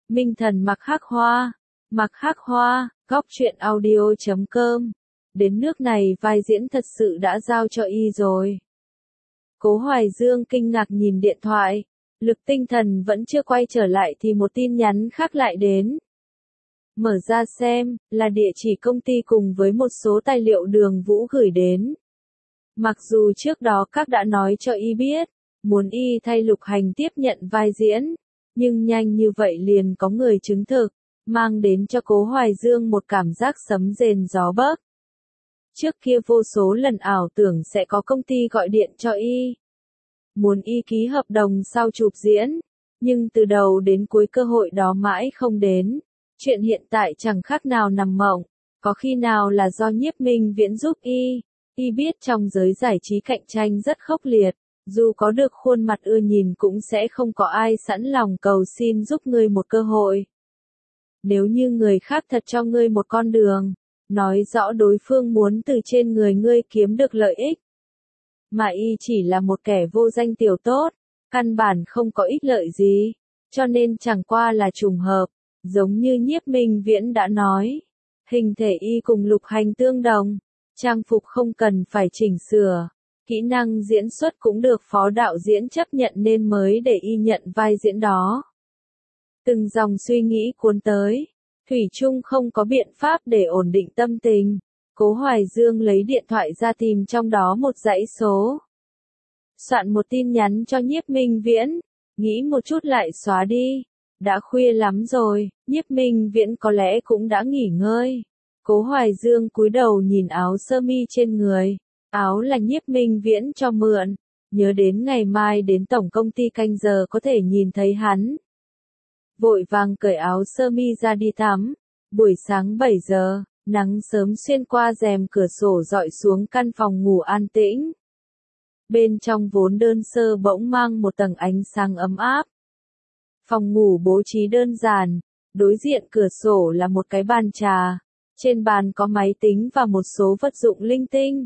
Minh Thần Mặc Hắc Hoa, góc truyện audio.com. Đến nước này vai diễn thật sự đã giao cho y rồi. Cố Hoài Dương kinh ngạc nhìn điện thoại, lực tinh thần vẫn chưa quay trở lại thì một tin nhắn khác lại đến. Mở ra xem, là địa chỉ công ty cùng với một số tài liệu Đường Vũ gửi đến. Mặc dù trước đó các đã nói cho y biết, muốn y thay Lục Hành tiếp nhận vai diễn, nhưng nhanh như vậy liền có người chứng thực, mang đến cho Cố Hoài Dương một cảm giác sấm rền gió bấc. Trước kia vô số lần ảo tưởng sẽ có công ty gọi điện cho y, muốn y ký hợp đồng sau chụp diễn, nhưng từ đầu đến cuối cơ hội đó mãi không đến. Chuyện hiện tại chẳng khác nào nằm mộng, có khi nào là do Nhiếp Minh Viễn giúp y. Y biết trong giới giải trí cạnh tranh rất khốc liệt, dù có được khuôn mặt ưa nhìn cũng sẽ không có ai sẵn lòng cầu xin giúp ngươi một cơ hội. Nếu như người khác thật cho ngươi một con đường, nói rõ đối phương muốn từ trên người ngươi kiếm được lợi ích. Mà y chỉ là một kẻ vô danh tiểu tốt, căn bản không có ích lợi gì, cho nên chẳng qua là trùng hợp, giống như Nhiếp Minh Viễn đã nói. Hình thể y cùng Lục Hành tương đồng, trang phục không cần phải chỉnh sửa, kỹ năng diễn xuất cũng được phó đạo diễn chấp nhận nên mới để y nhận vai diễn đó. Từng dòng suy nghĩ cuốn tới, thủy chung không có biện pháp để ổn định tâm tình. Cố Hoài Dương lấy điện thoại ra tìm trong đó một dãy số. Soạn một tin nhắn cho Nhiếp Minh Viễn, nghĩ một chút lại xóa đi. Đã khuya lắm rồi, Nhiếp Minh Viễn có lẽ cũng đã nghỉ ngơi. Cố Hoài Dương cúi đầu nhìn áo sơ mi trên người. Áo là Nhiếp Minh Viễn cho mượn. Nhớ đến ngày mai đến tổng công ty canh giờ có thể nhìn thấy hắn. Vội vàng cởi áo sơ mi ra đi tắm. Buổi sáng 7 giờ, nắng sớm xuyên qua rèm cửa sổ dọi xuống căn phòng ngủ an tĩnh. Bên trong vốn đơn sơ bỗng mang một tầng ánh sáng ấm áp. Phòng ngủ bố trí đơn giản, đối diện cửa sổ là một cái bàn trà, trên bàn có máy tính và một số vật dụng linh tinh.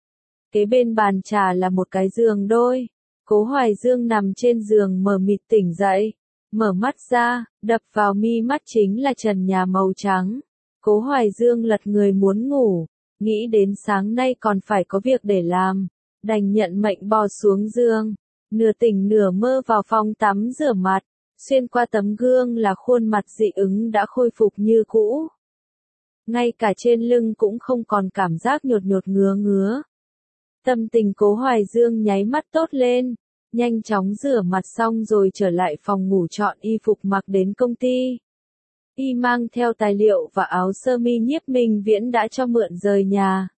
Kế bên bàn trà là một cái giường đôi. Cố Hoài Dương nằm trên giường mờ mịt tỉnh dậy, mở mắt ra, đập vào mi mắt chính là trần nhà màu trắng. Cố Hoài Dương lật người muốn ngủ, nghĩ đến sáng nay còn phải có việc để làm, đành nhận mệnh bò xuống giường, nửa tỉnh nửa mơ vào phòng tắm rửa mặt. Xuyên qua tấm gương là khuôn mặt dị ứng đã khôi phục như cũ. Ngay cả trên lưng cũng không còn cảm giác nhột nhột ngứa ngứa. Tâm tình Cố Hoài Dương nháy mắt tốt lên, nhanh chóng rửa mặt xong rồi trở lại phòng ngủ chọn y phục mặc đến công ty. Y mang theo tài liệu và áo sơ mi Nhiếp Minh Viễn đã cho mượn rời nhà.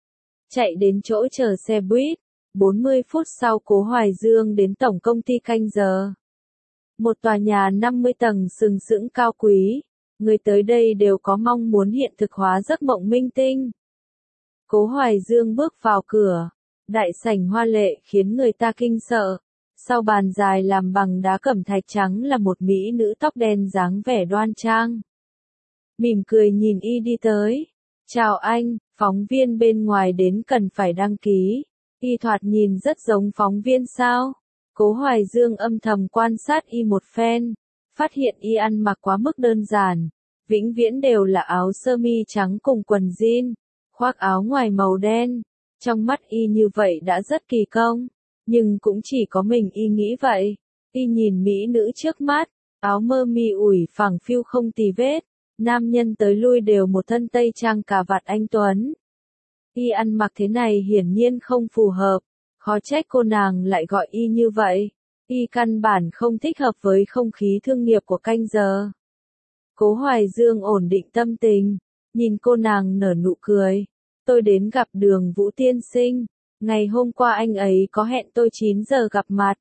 Chạy đến chỗ chờ xe buýt, 40 phút sau Cố Hoài Dương đến tổng công ty canh giờ. Một tòa nhà 50 tầng sừng sững cao quý, người tới đây đều có mong muốn hiện thực hóa giấc mộng minh tinh. Cố Hoài Dương bước vào cửa, đại sảnh hoa lệ khiến người ta kinh sợ. Sau bàn dài làm bằng đá cẩm thạch trắng là một mỹ nữ tóc đen dáng vẻ đoan trang. Mỉm cười nhìn y đi tới. Chào anh, phóng viên bên ngoài đến cần phải đăng ký. Y thoạt nhìn rất giống phóng viên sao? Cố Hoài Dương âm thầm quan sát y một phen, phát hiện y ăn mặc quá mức đơn giản, vĩnh viễn đều là áo sơ mi trắng cùng quần jean, khoác áo ngoài màu đen. Trong mắt y như vậy đã rất kỳ công, nhưng cũng chỉ có mình y nghĩ vậy. Y nhìn mỹ nữ trước mắt, áo mơ mi ủi phẳng phiu không tì vết, nam nhân tới lui đều một thân tây trang cà vạt anh tuấn. Y ăn mặc thế này hiển nhiên không phù hợp. Khó trách cô nàng lại gọi y như vậy. Y căn bản không thích hợp với không khí thương nghiệp của canh giờ. Cố Hoài Dương ổn định tâm tình, nhìn cô nàng nở nụ cười. Tôi đến gặp Đường Vũ tiên sinh. Ngày hôm qua anh ấy có hẹn tôi 9 giờ gặp mặt.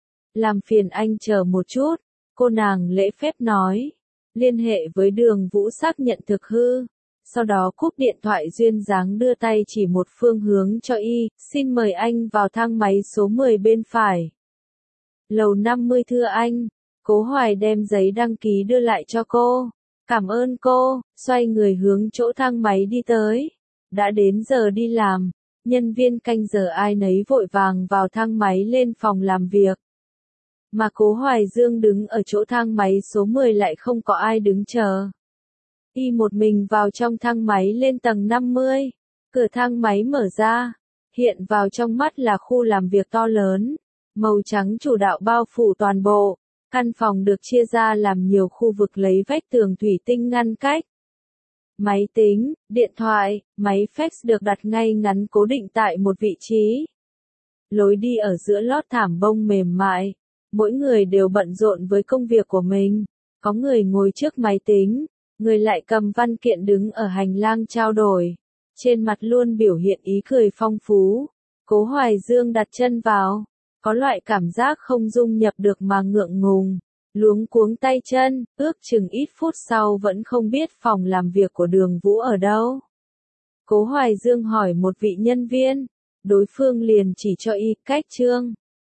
Làm phiền anh chờ một chút. Cô nàng lễ phép nói. Liên hệ với Đường Vũ xác nhận thực hư. Sau đó cúp điện thoại duyên dáng đưa tay chỉ một phương hướng cho y, xin mời anh vào thang máy số 10 bên phải. Lầu 50 thưa anh. Cố Hoài đem giấy đăng ký đưa lại cho cô. Cảm ơn cô, xoay người hướng chỗ thang máy đi tới. Đã đến giờ đi làm, nhân viên canh giờ ai nấy vội vàng vào thang máy lên phòng làm việc. Mà Cố Hoài Dương đứng ở chỗ thang máy số 10 lại không có ai đứng chờ. Y một mình vào trong thang máy lên tầng 50. Cửa thang máy mở ra. Hiện vào trong mắt là khu làm việc to lớn. Màu trắng chủ đạo bao phủ toàn bộ. Căn phòng được chia ra làm nhiều khu vực lấy vách tường thủy tinh ngăn cách. Máy tính, điện thoại, máy fax được đặt ngay ngắn cố định tại một vị trí. Lối đi ở giữa lót thảm bông mềm mại. Mỗi người đều bận rộn với công việc của mình. Có người ngồi trước máy tính, người lại cầm văn kiện đứng ở hành lang trao đổi. Trên mặt luôn biểu hiện ý cười phong phú. Cố Hoài Dương đặt chân vào. Có loại cảm giác không dung nhập được mà ngượng ngùng. Luống cuống tay chân, ước chừng ít phút sau vẫn không biết phòng làm việc của Đường Vũ ở đâu. Cố Hoài Dương hỏi một vị nhân viên. Đối phương liền chỉ cho y cách chương.